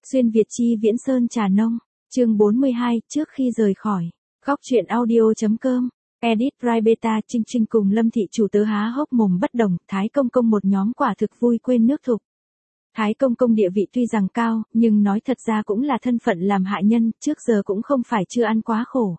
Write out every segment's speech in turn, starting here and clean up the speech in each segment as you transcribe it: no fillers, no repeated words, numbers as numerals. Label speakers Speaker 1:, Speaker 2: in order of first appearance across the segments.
Speaker 1: Xuyên Việt chi Viễn Sơn Trà Nông, chương 42, trước khi rời khỏi, góc truyện audio.com, edit Rai Beta. Trinh Trinh cùng Lâm Thị chủ tớ há hốc mồm bất đồng, Thái Công Công một nhóm quả thực vui quên nước thục. Thái Công Công địa vị tuy rằng cao, nhưng nói thật ra cũng là thân phận làm hạ nhân, trước giờ cũng không phải chưa ăn quá khổ.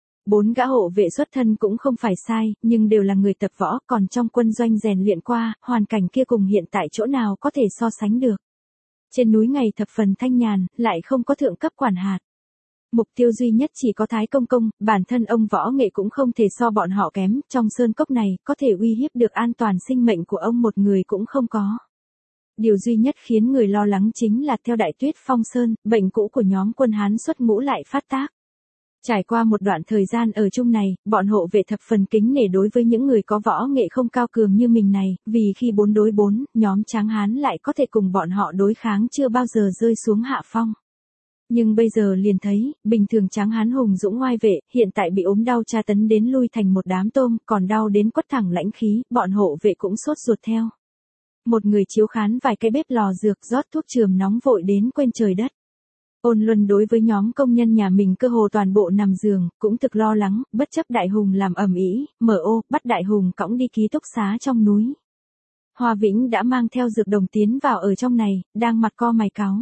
Speaker 1: 4 gã hộ vệ xuất thân cũng không phải sai, nhưng đều là người tập võ, còn trong quân doanh rèn luyện qua, hoàn cảnh kia cùng hiện tại chỗ nào có thể so sánh được. Trên núi ngày thập phần thanh nhàn, lại không có thượng cấp quản hạt. Mục tiêu duy nhất chỉ có Thái Công Công, bản thân ông võ nghệ cũng không thể so bọn họ kém, trong sơn cốc này, có thể uy hiếp được an toàn sinh mệnh của ông một người cũng không có. Điều duy nhất khiến người lo lắng chính là theo Đại Tuyết Phong Sơn, bệnh cũ của nhóm quân Hán xuất ngũ lại phát tác. Trải qua một đoạn thời gian ở chung này, bọn hộ vệ thập phần kính nể đối với những người có võ nghệ không cao cường như mình này, vì khi 4 đối 4, nhóm Tráng Hán lại có thể cùng bọn họ đối kháng chưa bao giờ rơi xuống hạ phong. Nhưng bây giờ liền thấy, bình thường Tráng Hán hùng dũng oai vệ, hiện tại bị ốm đau tra tấn đến lui thành một đám tôm, còn đau đến quất thẳng lãnh khí, bọn hộ vệ cũng sốt ruột theo. Một người chiếu khán vài cái bếp lò dược rót thuốc chườm nóng vội đến quên trời đất. Ôn Luân đối với nhóm công nhân nhà mình cơ hồ toàn bộ nằm giường, cũng thực lo lắng, bất chấp Đại Hùng làm ầm ĩ, bắt Đại Hùng cõng đi ký túc xá trong núi. Hoa Vĩnh đã mang theo dược đồng tiến vào ở trong này, đang mặt co mày cáu.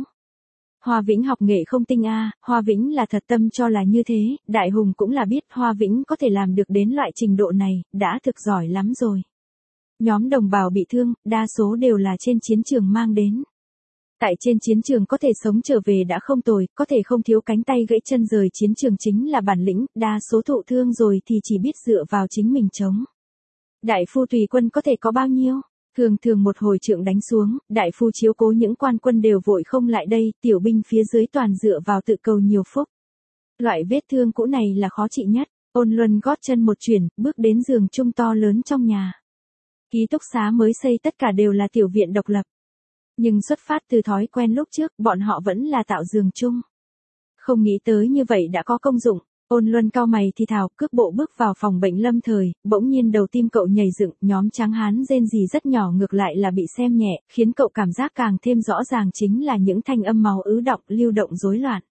Speaker 1: Hoa Vĩnh học nghệ không tinh a, Hoa Vĩnh là thật tâm cho là như thế, Đại Hùng cũng là biết Hoa Vĩnh có thể làm được đến loại trình độ này, đã thực giỏi lắm rồi. Nhóm đồng bào bị thương, đa số đều là trên chiến trường mang đến. Tại trên chiến trường có thể sống trở về đã không tồi, có thể không thiếu cánh tay gãy chân rời chiến trường chính là bản lĩnh, đa số thụ thương rồi thì chỉ biết dựa vào chính mình chống. Đại phu tùy quân có thể có bao nhiêu? Thường một hồi trượng đánh xuống, đại phu chiếu cố những quan quân đều vội không lại đây, tiểu binh phía dưới toàn dựa vào tự cầu nhiều phúc. Loại vết thương cũ này là khó trị nhất. Ôn Luân gót chân một chuyển, bước đến giường chung to lớn trong nhà. Ký túc xá mới xây tất cả đều là tiểu viện độc lập. Nhưng xuất phát từ thói quen lúc trước, bọn họ vẫn là tạo giường chung. Không nghĩ tới như vậy đã có công dụng, Ôn Luân cau mày thì thào, cước bộ bước vào phòng bệnh lâm thời, bỗng nhiên đầu tim cậu nhảy dựng, nhóm Tráng Hán rên rỉ rất nhỏ ngược lại là bị xem nhẹ, khiến cậu cảm giác càng thêm rõ ràng chính là những thanh âm máu ứ đọng, lưu động rối loạn.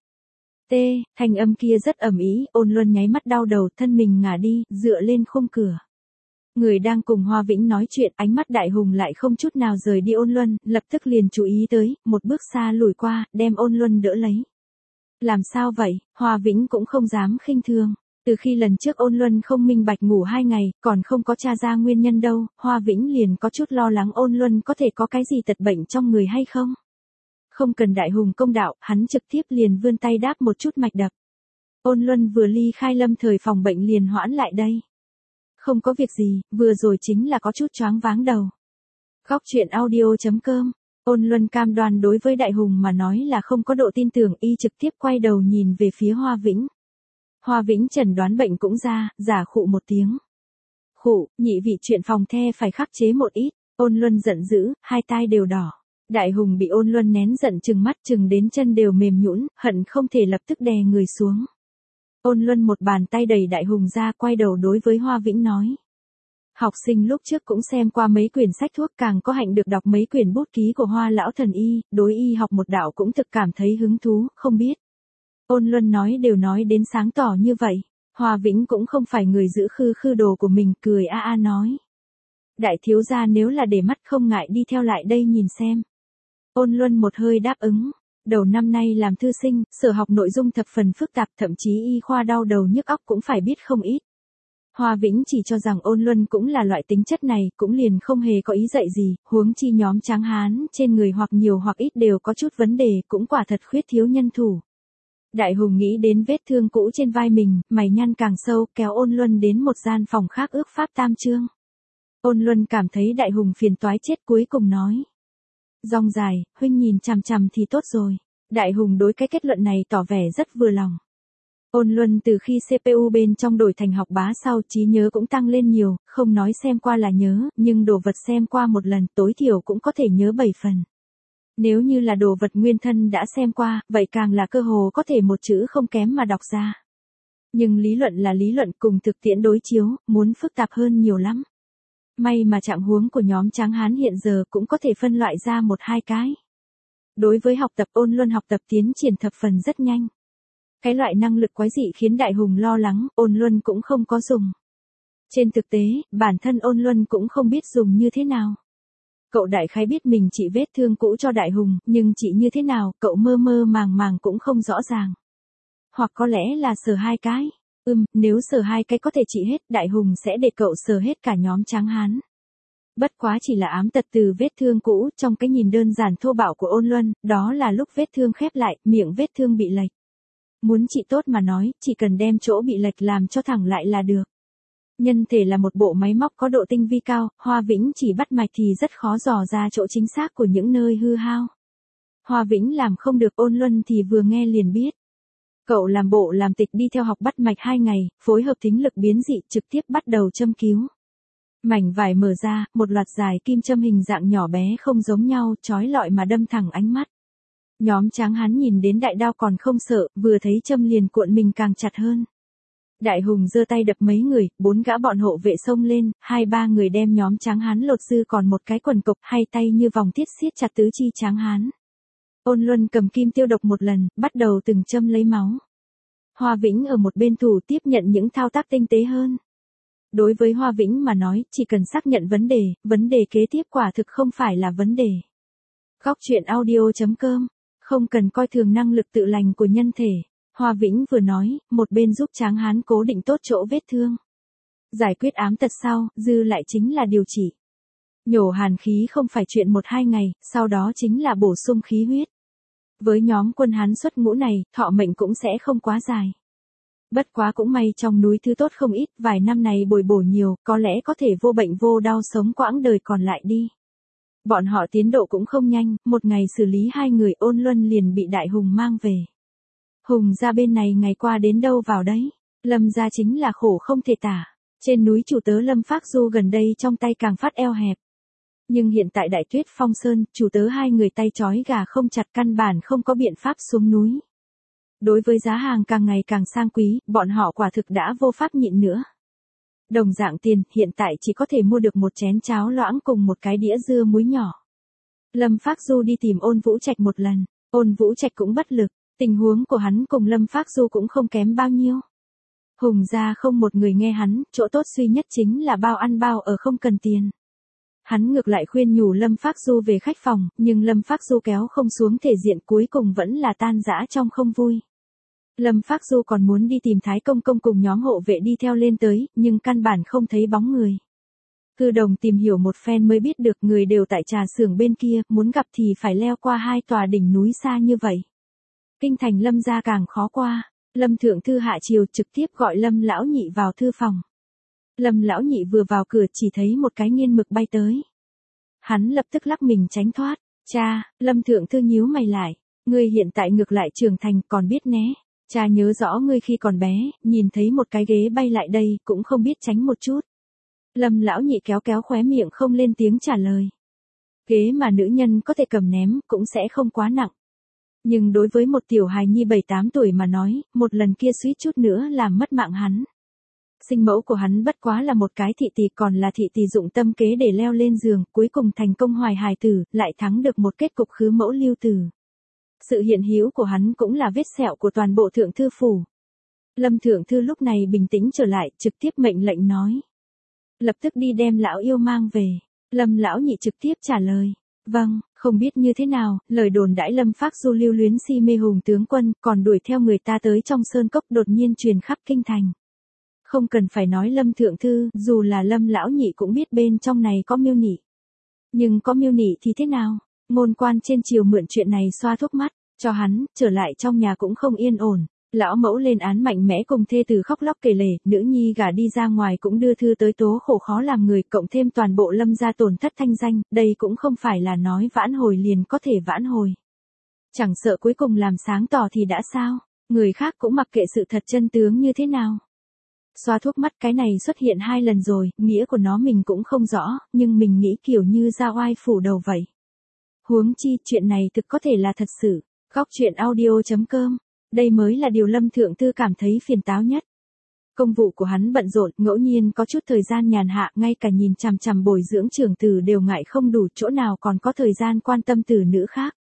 Speaker 1: Thanh âm kia rất ầm ĩ, Ôn Luân nháy mắt đau đầu, thân mình ngả đi, dựa lên khung cửa. Người đang cùng Hoa Vĩnh nói chuyện, ánh mắt Đại Hùng lại không chút nào rời đi Ôn Luân, lập tức liền chú ý tới, một bước xa lùi qua, đem Ôn Luân đỡ lấy. Làm sao vậy? Hoa Vĩnh cũng không dám khinh thường. Từ khi lần trước Ôn Luân không minh bạch ngủ 2 ngày, còn không có tra ra nguyên nhân đâu, Hoa Vĩnh liền có chút lo lắng Ôn Luân có thể có cái gì tật bệnh trong người hay không. Không cần Đại Hùng công đạo, hắn trực tiếp liền vươn tay đáp một chút mạch đập. Ôn Luân vừa ly khai lâm thời phòng bệnh liền hoãn lại đây. Không có việc gì, vừa rồi chính là có chút choáng váng đầu. Góc truyện audio.com, Ôn Luân cam đoan đối với Đại Hùng mà nói là không có độ tin tưởng, y trực tiếp quay đầu nhìn về phía Hoa Vĩnh. Hoa Vĩnh chẩn đoán bệnh cũng ra, giả khụ một tiếng. Khụ, nhị vị chuyện phòng the phải khắc chế một ít, Ôn Luân giận dữ, hai tai đều đỏ. Đại Hùng bị Ôn Luân nén giận trừng mắt trừng đến chân đều mềm nhũn, hận không thể lập tức đè người xuống. Ôn Luân một bàn tay đẩy Đại Hùng ra, quay đầu đối với Hoa Vĩnh nói. Học sinh lúc trước cũng xem qua mấy quyển sách thuốc, càng có hạnh được đọc mấy quyển bút ký của Hoa lão thần y, đối y học một đạo cũng thực cảm thấy hứng thú, không biết. Ôn Luân nói đến sáng tỏ như vậy, Hoa Vĩnh cũng không phải người giữ khư đồ của mình, cười nói. Đại thiếu gia nếu là để mắt không ngại đi theo lại đây nhìn xem. Ôn Luân một hơi đáp ứng. Đầu năm nay làm thư sinh, sở học nội dung thập phần phức tạp, thậm chí y khoa đau đầu nhức óc cũng phải biết không ít. Hoa Vĩnh chỉ cho rằng Ôn Luân cũng là loại tính chất này, cũng liền không hề có ý dạy gì, huống chi nhóm Tráng Hán trên người hoặc nhiều hoặc ít đều có chút vấn đề, cũng quả thật khuyết thiếu nhân thủ. Đại Hùng nghĩ đến vết thương cũ trên vai mình, mày nhăn càng sâu, kéo Ôn Luân đến một gian phòng khác ước pháp tam chương. Ôn Luân cảm thấy Đại Hùng phiền toái chết, cuối cùng nói. Rong dài, huynh nhìn chằm chằm thì tốt rồi. Đại Hùng đối cái kết luận này tỏ vẻ rất vừa lòng. Ôn Luân từ khi CPU bên trong đổi thành học bá sau, trí nhớ cũng tăng lên nhiều, không nói xem qua là nhớ, nhưng đồ vật xem qua một lần tối thiểu cũng có thể nhớ 7 phần. Nếu như là đồ vật nguyên thân đã xem qua, vậy càng là cơ hồ có thể một chữ không kém mà đọc ra. Nhưng lý luận là lý luận, cùng thực tiễn đối chiếu, muốn phức tạp hơn nhiều lắm. May mà trạng huống của nhóm Tráng Hán hiện giờ cũng có thể phân loại ra một hai cái. Đối với học tập Ôn Luân học tập tiến triển thập phần rất nhanh. Cái loại năng lực quái dị khiến Đại Hùng lo lắng, Ôn Luân cũng không có dùng. Trên thực tế, bản thân Ôn Luân cũng không biết dùng như thế nào. Cậu đại khái biết mình trị vết thương cũ cho Đại Hùng, nhưng trị như thế nào, cậu mơ mơ màng màng cũng không rõ ràng. Hoặc có lẽ là sờ 2 cái. Nếu sờ 2 cái có thể trị hết, Đại Hùng sẽ để cậu sờ hết cả nhóm Tráng Hán. Bất quá chỉ là ám tật từ vết thương cũ, trong cái nhìn đơn giản thô bạo của Ôn Luân, đó là lúc vết thương khép lại, miệng vết thương bị lệch. Muốn trị tốt mà nói, chỉ cần đem chỗ bị lệch làm cho thẳng lại là được. Nhân thể là một bộ máy móc có độ tinh vi cao, Hoa Vĩnh chỉ bắt mạch thì rất khó dò ra chỗ chính xác của những nơi hư hao. Hoa Vĩnh làm không được, Ôn Luân thì vừa nghe liền biết. Cậu làm bộ làm tịch đi theo học bắt mạch 2 ngày, phối hợp thính lực biến dị trực tiếp bắt đầu châm cứu. Mảnh vải mở ra, một loạt dài kim châm hình dạng nhỏ bé không giống nhau, chói lọi mà đâm thẳng ánh mắt. Nhóm Tráng Hán nhìn đến đại đao còn không sợ, vừa thấy châm liền cuộn mình càng chặt hơn. Đại Hùng giơ tay đập mấy người, 4 gã bọn hộ vệ xông lên, 2-3 người đem nhóm Tráng Hán lột dư còn một cái quần cộc, hai tay như vòng thiết siết chặt tứ chi Tráng Hán. Ôn Luân cầm kim tiêu độc một lần, bắt đầu từng châm lấy máu. Hoa Vĩnh ở một bên thủ tiếp nhận những thao tác tinh tế hơn. Đối với Hoa Vĩnh mà nói, chỉ cần xác nhận vấn đề kế tiếp quả thực không phải là vấn đề. Góc truyện audio.com, không cần coi thường năng lực tự lành của nhân thể. Hoa Vĩnh vừa nói, một bên giúp Tráng Hán cố định tốt chỗ vết thương. Giải quyết ám tật sau, dư lại chính là điều trị. Nhổ hàn khí không phải chuyện 1-2 ngày, sau đó chính là bổ sung khí huyết. Với nhóm quân Hán xuất ngũ này, thọ mệnh cũng sẽ không quá dài. Bất quá cũng may trong núi thứ tốt không ít, vài năm này bồi bổ nhiều, có lẽ có thể vô bệnh vô đau sống quãng đời còn lại đi. Bọn họ tiến độ cũng không nhanh, một ngày xử lý 2 người, Ôn Luân liền bị Đại Hùng mang về. Hùng gia bên này ngày qua đến đâu vào đấy, Lâm gia chính là khổ không thể tả. Trên núi chủ tớ Lâm Phác Du gần đây trong tay càng phát eo hẹp. Nhưng hiện tại Đại Tuyết Phong Sơn, chủ tớ 2 người tay trói gà không chặt, căn bản không có biện pháp xuống núi. Đối với giá hàng càng ngày càng sang quý, bọn họ quả thực đã vô pháp nhịn nữa. Đồng dạng tiền, hiện tại chỉ có thể mua được một chén cháo loãng cùng một cái đĩa dưa muối nhỏ. Lâm Phác Du đi tìm Ôn Vũ Trạch một lần, Ôn Vũ Trạch cũng bất lực, tình huống của hắn cùng Lâm Phác Du cũng không kém bao nhiêu. Hùng gia không một người nghe hắn, chỗ tốt duy nhất chính là bao ăn bao ở không cần tiền. Hắn ngược lại khuyên nhủ Lâm Phác Du về khách phòng, nhưng Lâm Phác Du kéo không xuống thể diện, cuối cùng vẫn là tan rã trong không vui. Lâm Phác Du còn muốn đi tìm Thái Công Công cùng nhóm hộ vệ đi theo lên tới, nhưng căn bản không thấy bóng người. Cư Đồng tìm hiểu một phen mới biết được người đều tại trà xưởng bên kia, muốn gặp thì phải leo qua 2 tòa đỉnh núi xa như vậy. Kinh thành Lâm gia càng khó qua, Lâm Thượng Thư hạ chiều trực tiếp gọi Lâm Lão Nhị vào thư phòng. Lâm Lão Nhị vừa vào cửa chỉ thấy một cái nghiên mực bay tới. Hắn lập tức lắc mình tránh thoát. Cha, Lâm Thượng Thư nhíu mày lại. Ngươi hiện tại ngược lại trưởng thành còn biết né. Cha nhớ rõ ngươi khi còn bé, nhìn thấy một cái ghế bay lại đây, cũng không biết tránh một chút. Lâm Lão Nhị kéo kéo khóe miệng không lên tiếng trả lời. Ghế mà nữ nhân có thể cầm ném, cũng sẽ không quá nặng. Nhưng đối với một tiểu hài nhi 7-8 tuổi mà nói, một lần kia suýt chút nữa làm mất mạng hắn. Sinh mẫu của hắn bất quá là một cái thị tỳ, còn là thị tỳ dụng tâm kế để leo lên giường, cuối cùng thành công hoài hài tử, lại thắng được một kết cục khứ mẫu lưu tử. Sự hiện hữu của hắn cũng là vết sẹo của toàn bộ Thượng Thư phủ. Lâm Thượng Thư lúc này bình tĩnh trở lại, trực tiếp mệnh lệnh nói. Lập tức đi đem lão yêu mang về. Lâm Lão Nhị trực tiếp trả lời. Vâng, không biết như thế nào, lời đồn đãi Lâm Phác Du lưu luyến si mê Hùng tướng quân, còn đuổi theo người ta tới trong sơn cốc, đột nhiên truyền khắp kinh thành. Không cần phải nói Lâm Thượng Thư, dù là Lâm Lão Nhị cũng biết bên trong này có mưu nị. Nhưng có mưu nị thì thế nào? Ngôn quan trên triều mượn chuyện này xoa thuốc mắt, cho hắn, trở lại trong nhà cũng không yên ổn. Lão mẫu lên án mạnh mẽ cùng thê tử khóc lóc kể lể, nữ nhi gả đi ra ngoài cũng đưa thư tới tố khổ khó làm người, cộng thêm toàn bộ Lâm gia tổn thất thanh danh, đây cũng không phải là nói vãn hồi liền có thể vãn hồi. Chẳng sợ cuối cùng làm sáng tỏ thì đã sao, người khác cũng mặc kệ sự thật chân tướng như thế nào. Xoa thuốc mắt, cái này xuất hiện 2 lần rồi, nghĩa của nó mình cũng không rõ, nhưng mình nghĩ kiểu như ra oai phủ đầu vậy. Huống chi, chuyện này thực có thể là thật sự. Góc truyện audio.com, đây mới là điều Lâm Thượng Thư cảm thấy phiền táo nhất. Công vụ của hắn bận rộn, ngẫu nhiên có chút thời gian nhàn hạ, ngay cả nhìn chằm chằm bồi dưỡng trưởng tử đều ngại không đủ, chỗ nào còn có thời gian quan tâm tử nữ khác.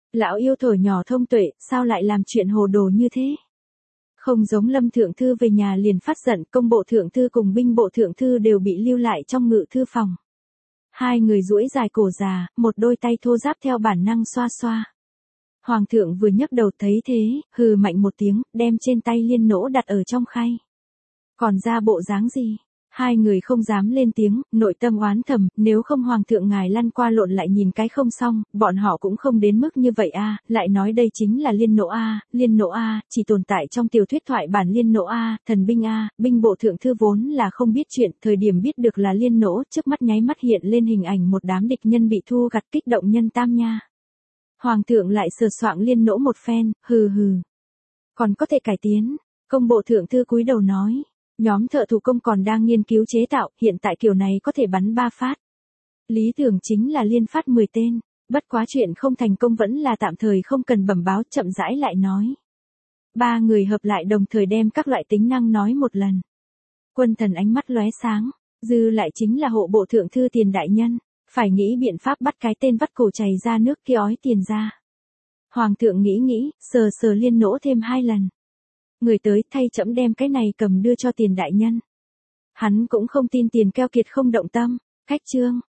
Speaker 1: Lão yêu thổi nhỏ thông tuệ, sao lại làm chuyện hồ đồ như thế? Không giống Lâm thượng thư về nhà liền phát giận, công bộ thượng thư cùng binh bộ thượng thư đều bị lưu lại trong ngự thư phòng. Hai người duỗi dài cổ già, một đôi tay thô ráp theo bản năng xoa xoa. Hoàng thượng vừa nhấc đầu thấy thế, hừ mạnh một tiếng, đem trên tay liên nỗ đặt ở trong khay. Còn ra bộ dáng gì? Hai người không dám lên tiếng, nội tâm oán thầm, nếu không hoàng thượng ngài lăn qua lộn lại nhìn cái không xong, bọn họ cũng không đến mức như vậy a, lại nói đây chính là liên nỗ a, chỉ tồn tại trong tiểu thuyết thoại bản liên nỗ a, thần binh a, binh bộ thượng thư vốn là không biết chuyện, thời điểm biết được là liên nỗ, trước mắt nháy mắt hiện lên hình ảnh một đám địch nhân bị thu gặt kích động nhân tam nha. Hoàng thượng lại sờ soạng liên nỗ một phen, hừ hừ. Còn có thể cải tiến, công bộ thượng thư cúi đầu nói. Nhóm thợ thủ công còn đang nghiên cứu chế tạo, hiện tại kiểu này có thể bắn 3 phát. Lý tưởng chính là liên phát 10 tên, bất quá chuyện không thành công vẫn là tạm thời không cần bẩm báo, chậm rãi lại nói. Ba người hợp lại đồng thời đem các loại tính năng nói một lần. Quân thần ánh mắt lóe sáng, dư lại chính là hộ bộ thượng thư Tiền đại nhân, phải nghĩ biện pháp bắt cái tên vắt cổ chảy ra nước kia ói tiền ra. Hoàng thượng nghĩ, sờ sờ liên nỗ thêm 2 lần. Người tới thay trẫm đem cái này cầm đưa cho Tiền đại nhân. Hắn cũng không tin Tiền keo kiệt không động tâm, cách chương.